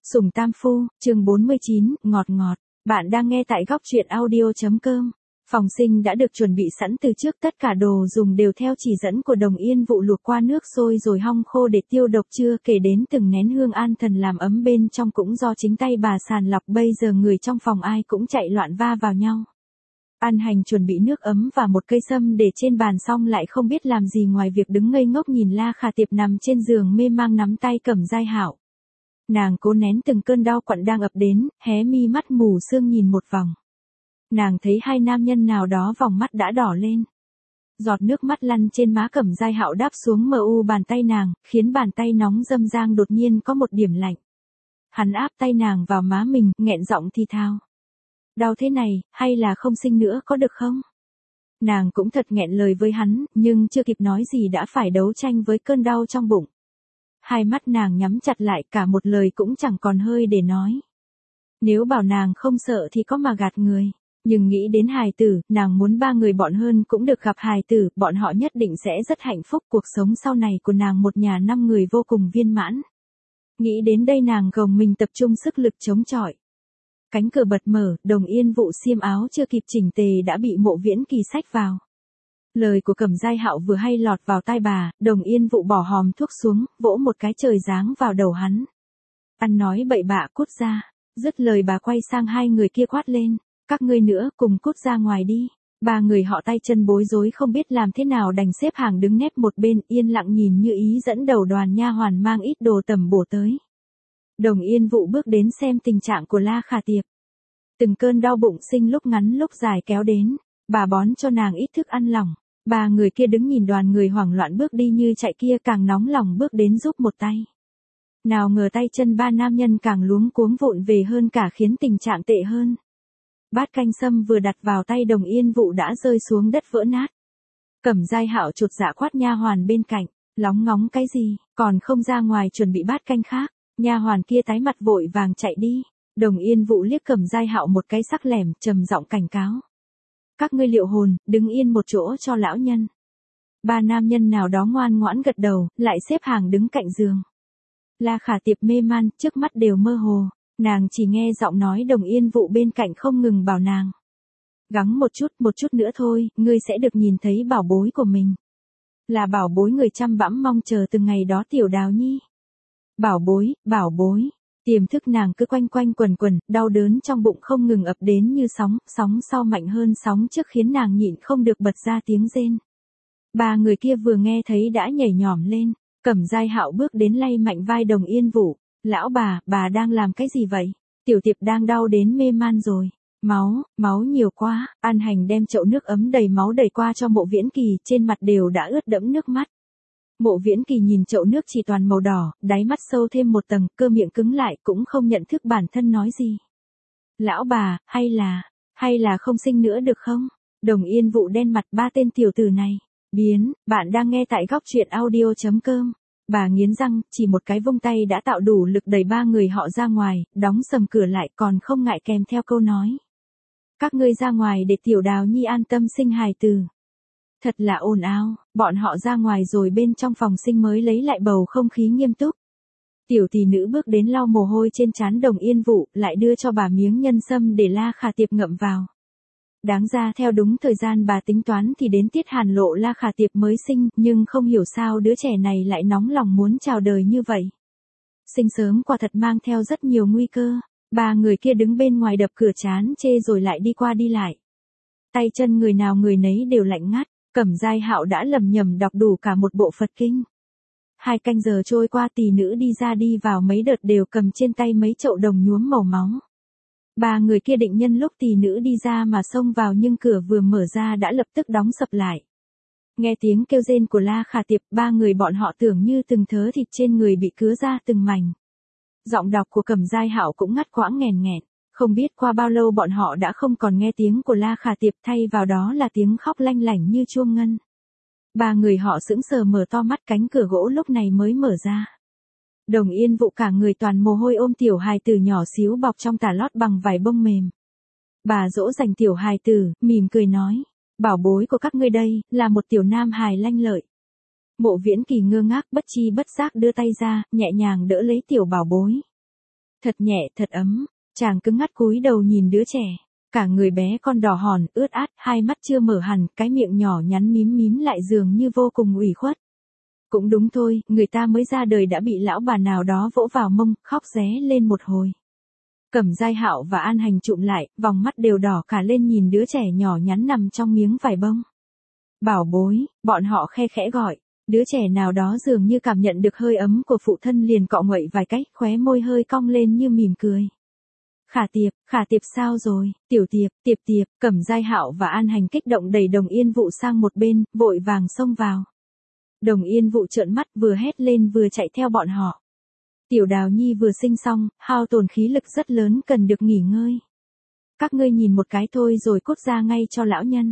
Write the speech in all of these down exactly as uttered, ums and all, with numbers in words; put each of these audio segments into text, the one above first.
Sủng Tam Phu, chương bốn mươi chín, ngọt ngọt. Bạn đang nghe tại góc truyện audio.com. Phòng sinh đã được chuẩn bị sẵn từ trước, tất cả đồ dùng đều theo chỉ dẫn của Đồng Yên Vụ luộc qua nước sôi rồi hong khô để tiêu độc, chưa kể đến từng nén hương an thần làm ấm bên trong cũng do chính tay bà sàng lọc. Bây giờ người trong phòng ai cũng chạy loạn va vào nhau. An Hành chuẩn bị nước ấm và một cây sâm để trên bàn xong lại không biết làm gì ngoài việc đứng ngây ngốc nhìn La Khả Tiệp nằm trên giường mê mang nắm tay Cẩm Giai Hạo. Nàng cố nén từng cơn đau quặn đang ập đến, hé mi mắt mù sương nhìn một vòng. Nàng thấy hai nam nhân nào đó vòng mắt đã đỏ lên. Giọt nước mắt lăn trên má Cẩm Giai Hạo đáp xuống mờ u bàn tay nàng, khiến bàn tay nóng râm rang đột nhiên có một điểm lạnh. Hắn áp tay nàng vào má mình, nghẹn giọng thì thào. Đau thế này, hay là không sinh nữa có được không? Nàng cũng thật nghẹn lời với hắn, nhưng chưa kịp nói gì đã phải đấu tranh với cơn đau trong bụng. Hai mắt nàng nhắm chặt lại, cả một lời cũng chẳng còn hơi để nói. Nếu bảo nàng không sợ thì có mà gạt người. Nhưng nghĩ đến hài tử, nàng muốn ba người bọn hơn cũng được gặp hài tử, bọn họ nhất định sẽ rất hạnh phúc. Cuộc sống sau này của nàng một nhà năm người vô cùng viên mãn. Nghĩ đến đây nàng gồng mình tập trung sức lực chống chọi. Cánh cửa bật mở, Đồng Yên Vụ xiêm áo chưa kịp chỉnh tề đã bị Mộ Viễn Kỳ xách vào. Lời của Cẩm Giai Hạo vừa hay lọt vào tai bà, Đồng Yên Vụ bỏ hòm thuốc xuống, vỗ một cái trời giáng vào đầu hắn. Ăn nói bậy bạ, cút ra. Dứt lời bà quay sang hai người kia quát lên. Các ngươi nữa, cùng cút ra ngoài đi. Ba người họ tay chân bối rối không biết làm thế nào đành xếp hàng đứng nép một bên, yên lặng nhìn như ý dẫn đầu đoàn nha hoàn mang ít đồ tầm bổ tới. Đồng Yên Vụ bước đến xem tình trạng của La Khả Tiệp. Từng cơn đau bụng sinh lúc ngắn lúc dài kéo đến, bà bón cho nàng ít thức ăn lỏng. Ba người kia đứng nhìn đoàn người hoảng loạn bước đi như chạy kia càng nóng lòng bước đến giúp một tay. Nào ngờ tay chân ba nam nhân càng luống cuống vụn về hơn cả khiến tình trạng tệ hơn. Bát canh sâm vừa đặt vào tay Đồng Yên Vụ đã rơi xuống đất vỡ nát. Cẩm Giai Hạo chột dạ quát nha hoàn bên cạnh, lóng ngóng cái gì, còn không ra ngoài chuẩn bị bát canh khác. Nha hoàn kia tái mặt vội vàng chạy đi. Đồng Yên Vụ liếc Cẩm Giai Hạo một cái sắc lẻm, trầm giọng cảnh cáo. Các ngươi liệu hồn, đứng yên một chỗ cho lão nhân. Ba nam nhân nào đó ngoan ngoãn gật đầu, lại xếp hàng đứng cạnh giường. La Khả Tiệp mê man, trước mắt đều mơ hồ, nàng chỉ nghe giọng nói Đồng Yên Vụ bên cạnh không ngừng bảo nàng. Gắng một chút, một chút nữa thôi, ngươi sẽ được nhìn thấy bảo bối của mình. Là bảo bối người chăm bẵm mong chờ từng ngày đó Tiểu Đào Nhi. Bảo bối, bảo bối. Tiềm thức nàng cứ quanh quanh quần quần, đau đớn trong bụng không ngừng ập đến như sóng, sóng sau mạnh hơn sóng trước khiến nàng nhịn không được bật ra tiếng rên. Ba người kia vừa nghe thấy đã nhảy nhỏm lên, Cẩm Giai Hạo bước đến lay mạnh vai Đồng Yên Vụ. Lão bà, bà đang làm cái gì vậy? Tiểu Tiệp đang đau đến mê man rồi. Máu, máu nhiều quá. An Hành đem chậu nước ấm đầy máu đẩy qua cho Mộ Viễn Kỳ, trên mặt đều đã ướt đẫm nước mắt. Mộ Viễn Kỳ nhìn chậu nước chỉ toàn màu đỏ, đáy mắt sâu thêm một tầng, cơ miệng cứng lại cũng không nhận thức bản thân nói gì. Lão bà, hay là, hay là không sinh nữa được không? Đồng Yên Vụ đen mặt, ba tên tiểu tử này. Biến, bạn đang nghe tại góc truyện audio.com. Bà nghiến răng, chỉ một cái vung tay đã tạo đủ lực đẩy ba người họ ra ngoài, đóng sầm cửa lại còn không ngại kèm theo câu nói. Các ngươi ra ngoài để Tiểu Đào Nhi an tâm sinh hài tử. Thật là ồn ào, bọn họ ra ngoài rồi bên trong phòng sinh mới lấy lại bầu không khí nghiêm túc. Tiểu tỷ nữ bước đến lau mồ hôi trên trán Đồng Yên Vụ, lại đưa cho bà miếng nhân sâm để La Khả Tiệp ngậm vào. Đáng ra theo đúng thời gian bà tính toán thì đến tiết hàn lộ La Khả Tiệp mới sinh, nhưng không hiểu sao đứa trẻ này lại nóng lòng muốn chào đời như vậy. Sinh sớm quả thật mang theo rất nhiều nguy cơ. Ba người kia đứng bên ngoài đập cửa chán chê rồi lại đi qua đi lại. Tay chân người nào người nấy đều lạnh ngắt. Cẩm Giai Hạo đã lầm nhầm đọc đủ cả một bộ Phật kinh. Hai canh giờ trôi qua, tỷ nữ đi ra đi vào mấy đợt đều cầm trên tay mấy chậu đồng nhuốm màu máu. Ba người kia định nhân lúc tỷ nữ đi ra mà xông vào nhưng cửa vừa mở ra đã lập tức đóng sập lại. Nghe tiếng kêu rên của La Khả Tiệp, ba người bọn họ tưởng như từng thớ thịt trên người bị cứa ra từng mảnh. Giọng đọc của Cẩm Giai Hạo cũng ngắt quãng nghèn nghẹn. Không biết qua bao lâu bọn họ đã không còn nghe tiếng của La Khả Tiệp, thay vào đó là tiếng khóc lanh lảnh như chuông ngân. Ba người họ sững sờ mở to mắt, cánh cửa gỗ lúc này mới mở ra. Đồng Yên Vụ cả người toàn mồ hôi ôm tiểu hài tử nhỏ xíu bọc trong tà lót bằng vải bông mềm. Bà dỗ dành tiểu hài tử, mỉm cười nói. Bảo bối của các ngươi đây, là một tiểu nam hài lanh lợi. Mộ Viễn Kỳ ngơ ngác bất chi bất giác đưa tay ra, nhẹ nhàng đỡ lấy tiểu bảo bối. Thật nhẹ, thật ấm. Chàng cứng ngắc cúi đầu nhìn đứa trẻ. Cả người bé con đỏ hòn, ướt át, hai mắt chưa mở hẳn, cái miệng nhỏ nhắn mím mím lại dường như vô cùng ủy khuất. Cũng đúng thôi, người ta mới ra đời đã bị lão bà nào đó vỗ vào mông, khóc ré lên một hồi. Cẩm Giai Hạo và An Hành chụm lại, vòng mắt đều đỏ cả lên nhìn đứa trẻ nhỏ nhắn nằm trong miếng vải bông. Bảo bối, bọn họ khe khẽ gọi. Đứa trẻ nào đó dường như cảm nhận được hơi ấm của phụ thân liền cọ nguậy vài cách, khóe môi hơi cong lên như mỉm cười. Khả Tiệp, Khả Tiệp sao rồi? Tiểu Tiệp, Tiệp Tiệp, Cẩm Giai Hạo và An Hành kích động đẩy Đồng Yên Vụ sang một bên, vội vàng xông vào. Đồng Yên Vụ trợn mắt vừa hét lên vừa chạy theo bọn họ. Tiểu Đào Nhi vừa sinh xong, hao tổn khí lực rất lớn cần được nghỉ ngơi. Các ngươi nhìn một cái thôi rồi cút ra ngay cho lão nhân.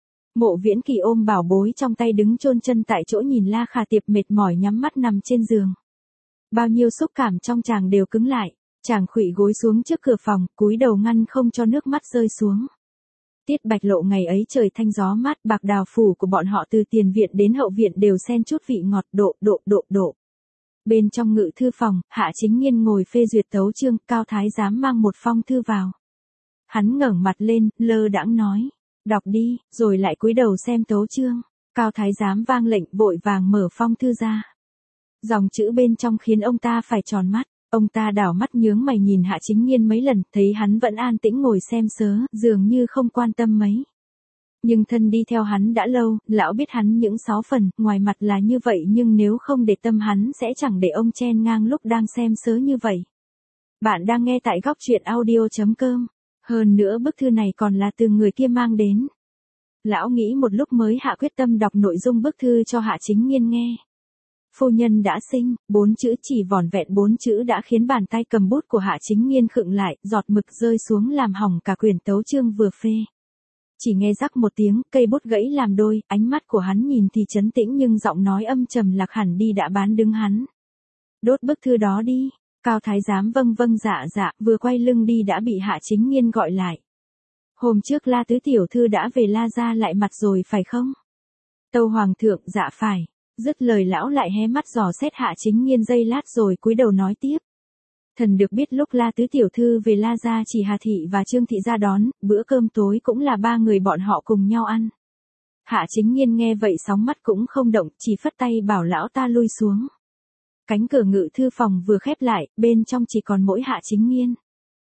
Mộ Viễn Kỳ ôm bảo bối trong tay đứng chôn chân tại chỗ nhìn La Khả Tiệp mệt mỏi nhắm mắt nằm trên giường. Bao nhiêu xúc cảm trong chàng đều cứng lại, chàng khuỵu gối xuống trước cửa phòng, cúi đầu ngăn không cho nước mắt rơi xuống. Tiết Bạch Lộ ngày ấy trời thanh gió mát, bạc đào phủ của bọn họ từ tiền viện đến hậu viện đều xen chút vị ngọt độ độ độ độ. Bên trong ngự thư phòng, Hạ Chính Nghiên ngồi phê duyệt tấu chương, Cao Thái Giám mang một phong thư vào. Hắn ngẩng mặt lên, lơ đãng nói, đọc đi, rồi lại cúi đầu xem tấu chương. Cao Thái Giám vang lệnh vội vàng mở phong thư ra. Dòng chữ bên trong khiến ông ta phải tròn mắt, ông ta đảo mắt nhướng mày nhìn Hạ Chính Nghiên mấy lần, thấy hắn vẫn an tĩnh ngồi xem sớ, dường như không quan tâm mấy. Nhưng thân đi theo hắn đã lâu, lão biết hắn những sáu phần, ngoài mặt là như vậy nhưng nếu không để tâm hắn sẽ chẳng để ông chen ngang lúc đang xem sớ như vậy. Bạn đang nghe tại góc truyện audio chấm com. Hơn nữa bức thư này còn là từ người kia mang đến. Lão nghĩ một lúc mới hạ quyết tâm đọc nội dung bức thư cho Hạ Chính Nghiên nghe. Phu nhân đã sinh, bốn chữ chỉ vỏn vẹn bốn chữ đã khiến bàn tay cầm bút của Hạ Chính Nghiên khựng lại, giọt mực rơi xuống làm hỏng cả quyển tấu chương vừa phê. Chỉ nghe rắc một tiếng, cây bút gãy làm đôi, ánh mắt của hắn nhìn thì trấn tĩnh nhưng giọng nói âm trầm lạc hẳn đi đã bán đứng hắn. Đốt bức thư đó đi. Cao Thái Giám vâng vâng dạ dạ, vừa quay lưng đi đã bị Hạ Chính Nghiên gọi lại. Hôm trước La tứ tiểu thư đã về La gia lại mặt rồi phải không? Tâu Hoàng thượng, dạ phải. Dứt lời lão lại hé mắt dò xét Hạ Chính Nghiên giây lát rồi cúi đầu nói tiếp. Thần được biết lúc La tứ tiểu thư về La gia chỉ Hà thị và Trương thị ra đón, bữa cơm tối cũng là ba người bọn họ cùng nhau ăn. Hạ Chính Nghiên nghe vậy sóng mắt cũng không động, chỉ phất tay bảo lão ta lui xuống. Cánh cửa ngự thư phòng vừa khép lại, bên trong chỉ còn mỗi Hạ Chính Nghiên.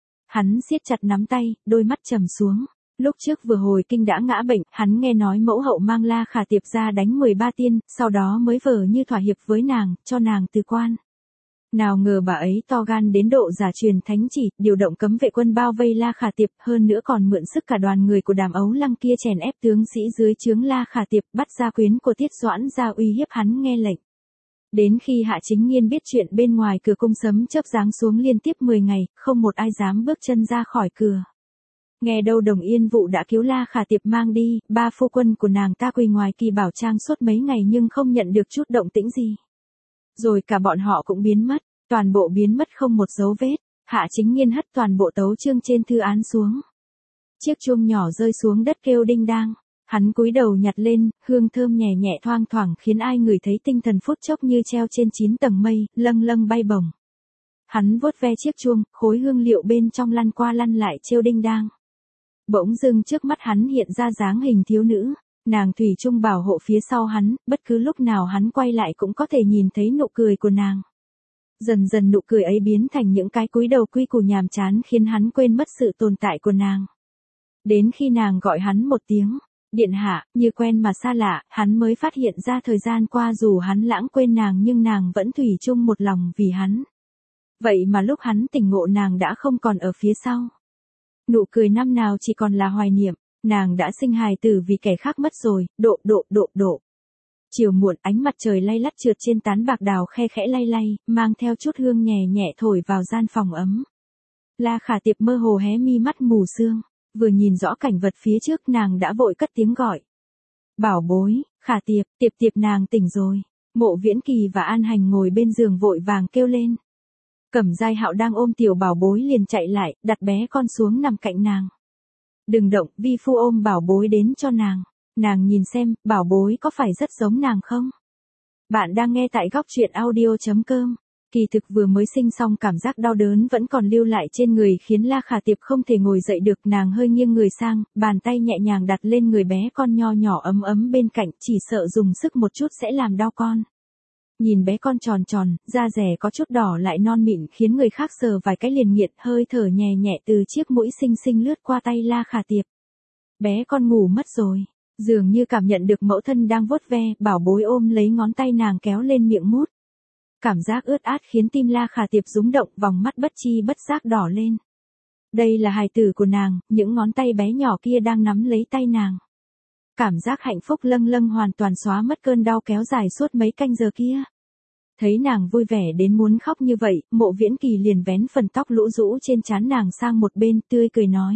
Hắn siết chặt nắm tay, đôi mắt trầm xuống. Lúc trước vừa hồi kinh đã ngã bệnh, hắn nghe nói mẫu hậu mang La Khả Tiệp ra đánh mười ba tiên, sau đó mới vờ như thỏa hiệp với nàng, cho nàng từ quan. Nào ngờ bà ấy to gan đến độ giả truyền thánh chỉ, điều động cấm vệ quân bao vây La Khả Tiệp, hơn nữa còn mượn sức cả đoàn người của Đàm Ấu Lăng kia chèn ép tướng sĩ dưới trướng La Khả Tiệp, bắt gia quyến của Tiết Doãn ra uy hiếp hắn nghe lệnh. Đến khi Hạ Chính Nghiên biết chuyện bên ngoài cửa cung sấm chớp giáng xuống liên tiếp mười ngày, không một ai dám bước chân ra khỏi cửa. Nghe đâu Đồng Yên Vụ đã cứu La Khả Tiệp mang đi, ba phu quân của nàng ta quỳ ngoài kỳ bảo trang suốt mấy ngày nhưng không nhận được chút động tĩnh gì. Rồi cả bọn họ cũng biến mất, toàn bộ biến mất không một dấu vết. Hạ Chính Nghiên hất toàn bộ tấu chương trên thư án xuống. Chiếc chuông nhỏ rơi xuống đất kêu đinh đang. Hắn cúi đầu nhặt lên, hương thơm nhẹ nhẹ thoang thoảng khiến ai người thấy tinh thần phút chốc như treo trên chín tầng mây, lâng lâng bay bổng. Hắn vuốt ve chiếc chuông, khối hương liệu bên trong lăn qua lăn lại trêu đinh đang. Bỗng dưng trước mắt hắn hiện ra dáng hình thiếu nữ, nàng thủy chung bảo hộ phía sau hắn, bất cứ lúc nào hắn quay lại cũng có thể nhìn thấy nụ cười của nàng. Dần dần nụ cười ấy biến thành những cái cúi đầu quy củ nhàm chán khiến hắn quên mất sự tồn tại của nàng. Đến khi nàng gọi hắn một tiếng, điện hạ, như quen mà xa lạ, hắn mới phát hiện ra thời gian qua dù hắn lãng quên nàng nhưng nàng vẫn thủy chung một lòng vì hắn. Vậy mà lúc hắn tỉnh ngộ nàng đã không còn ở phía sau. Nụ cười năm nào chỉ còn là hoài niệm, nàng đã sinh hài tử vì kẻ khác mất rồi, độ độ độ độ. Chiều muộn ánh mặt trời lay lắt trượt trên tán bạc đào khe khẽ lay lay, mang theo chút hương nhẹ nhẹ thổi vào gian phòng ấm. La Khả Tiệp mơ hồ hé mi mắt mù sương, vừa nhìn rõ cảnh vật phía trước nàng đã vội cất tiếng gọi. Bảo bối, Khả Tiệp, Tiệp Tiệp nàng tỉnh rồi. Mộ Viễn Kỳ và An Hành ngồi bên giường vội vàng kêu lên. Cẩm Giai Hạo đang ôm tiểu bảo bối liền chạy lại, đặt bé con xuống nằm cạnh nàng. Đừng động, vi phu ôm bảo bối đến cho nàng. Nàng nhìn xem, bảo bối có phải rất giống nàng không? Bạn đang nghe tại góc truyện audio chấm com. Kỳ thực vừa mới sinh xong cảm giác đau đớn vẫn còn lưu lại trên người khiến La Khả Tiệp không thể ngồi dậy được, nàng hơi nghiêng người sang, bàn tay nhẹ nhàng đặt lên người bé con nho nhỏ ấm ấm bên cạnh, chỉ sợ dùng sức một chút sẽ làm đau con. Nhìn bé con tròn tròn, da rẻ có chút đỏ lại non mịn khiến người khác sờ vài cái liền nghiện, hơi thở nhẹ nhẹ từ chiếc mũi xinh xinh lướt qua tay La Khả Tiệp. Bé con ngủ mất rồi, dường như cảm nhận được mẫu thân đang vuốt ve, bảo bối ôm lấy ngón tay nàng kéo lên miệng mút. Cảm giác ướt át khiến tim La Khả Tiệp rúng động, vòng mắt bất chi bất giác đỏ lên. Đây là hài tử của nàng, những ngón tay bé nhỏ kia đang nắm lấy tay nàng. Cảm giác hạnh phúc lâng lâng hoàn toàn xóa mất cơn đau kéo dài suốt mấy canh giờ kia. Thấy nàng vui vẻ đến muốn khóc như vậy, Mộ Viễn Kỳ liền vén phần tóc lũ rũ trên trán nàng sang một bên, tươi cười nói.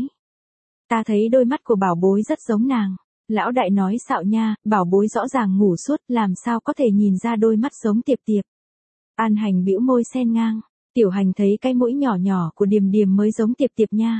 Ta thấy đôi mắt của bảo bối rất giống nàng. Lão đại nói xạo nha, bảo bối rõ ràng ngủ suốt, làm sao có thể nhìn ra đôi mắt giống Tiệp Tiệp. An Hành bĩu môi sen ngang, Tiểu Hành thấy cái mũi nhỏ nhỏ của Điềm Điềm mới giống Tiệp Tiệp nha.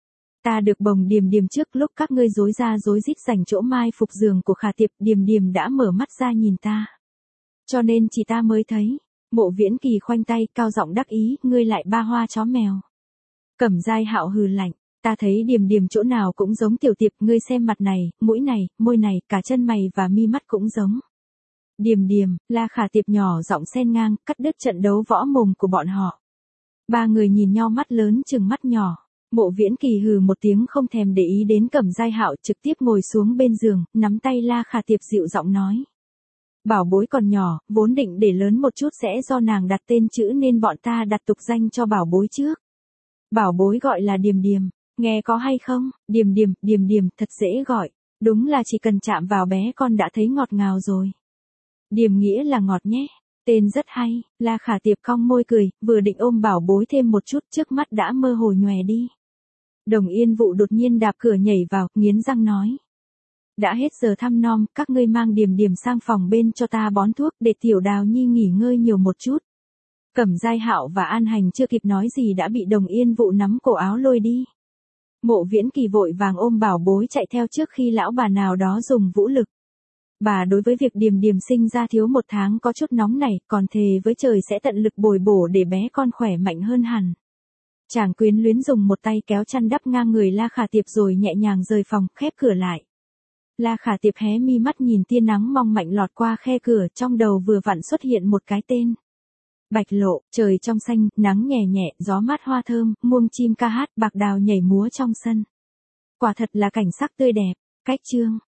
Ta được bồng Điềm Điềm trước lúc các ngươi rối ra rối rít giành chỗ mai phục giường của Khả Tiệp, Điềm Điềm đã mở mắt ra nhìn ta. Cho nên chỉ ta mới thấy. Mộ Viễn Kỳ khoanh tay, cao giọng đắc ý, ngươi lại ba hoa chó mèo. Cẩm Giai Hạo hừ lạnh, ta thấy Điềm Điềm chỗ nào cũng giống Tiểu Tiệp, ngươi xem mặt này, mũi này, môi này, cả chân mày và mi mắt cũng giống. Điềm Điềm, La Khả Tiệp nhỏ giọng xen ngang, cắt đứt trận đấu võ mồm của bọn họ. Ba người nhìn nhau mắt lớn chừng mắt nhỏ. Mộ Viễn Kỳ hừ một tiếng không thèm để ý đến Cẩm Giai Hạo, trực tiếp ngồi xuống bên giường, nắm tay La Khả Tiệp dịu giọng nói. Bảo bối còn nhỏ, vốn định để lớn một chút sẽ do nàng đặt tên chữ nên bọn ta đặt tục danh cho bảo bối trước. Bảo bối gọi là Điềm Điềm, nghe có hay không? Điềm Điềm, Điềm Điềm, thật dễ gọi. Đúng là chỉ cần chạm vào bé con đã thấy ngọt ngào rồi. Điềm nghĩa là ngọt nhé. Tên rất hay. La Khả Tiệp cong môi cười, vừa định ôm bảo bối thêm một chút, trước mắt đã mơ hồ nhòe đi. Đồng Yên Vụ đột nhiên đạp cửa nhảy vào, nghiến răng nói. Đã hết giờ thăm nom, các ngươi mang Điềm Điềm sang phòng bên cho ta bón thuốc để Tiểu Đào Nhi nghỉ ngơi nhiều một chút. Cẩm Giai Hạo và An Hành chưa kịp nói gì đã bị Đồng Yên Vụ nắm cổ áo lôi đi. Mộ Viễn Kỳ vội vàng ôm bảo bối chạy theo trước khi lão bà nào đó dùng vũ lực. Bà đối với việc Điềm Điềm sinh ra thiếu một tháng có chút nóng nảy, còn thề với trời sẽ tận lực bồi bổ để bé con khỏe mạnh hơn hẳn. Chàng quyến luyến dùng một tay kéo chăn đắp ngang người La Khả Tiệp rồi nhẹ nhàng rời phòng, khép cửa lại. La Khả Tiệp hé mi mắt nhìn tia nắng mong manh lọt qua khe cửa, trong đầu vừa vặn xuất hiện một cái tên. Bạch Lộ, trời trong xanh, nắng nhẹ nhẹ, gió mát hoa thơm, muông chim ca hát, bạc đào nhảy múa trong sân. Quả thật là cảnh sắc tươi đẹp. Cách chương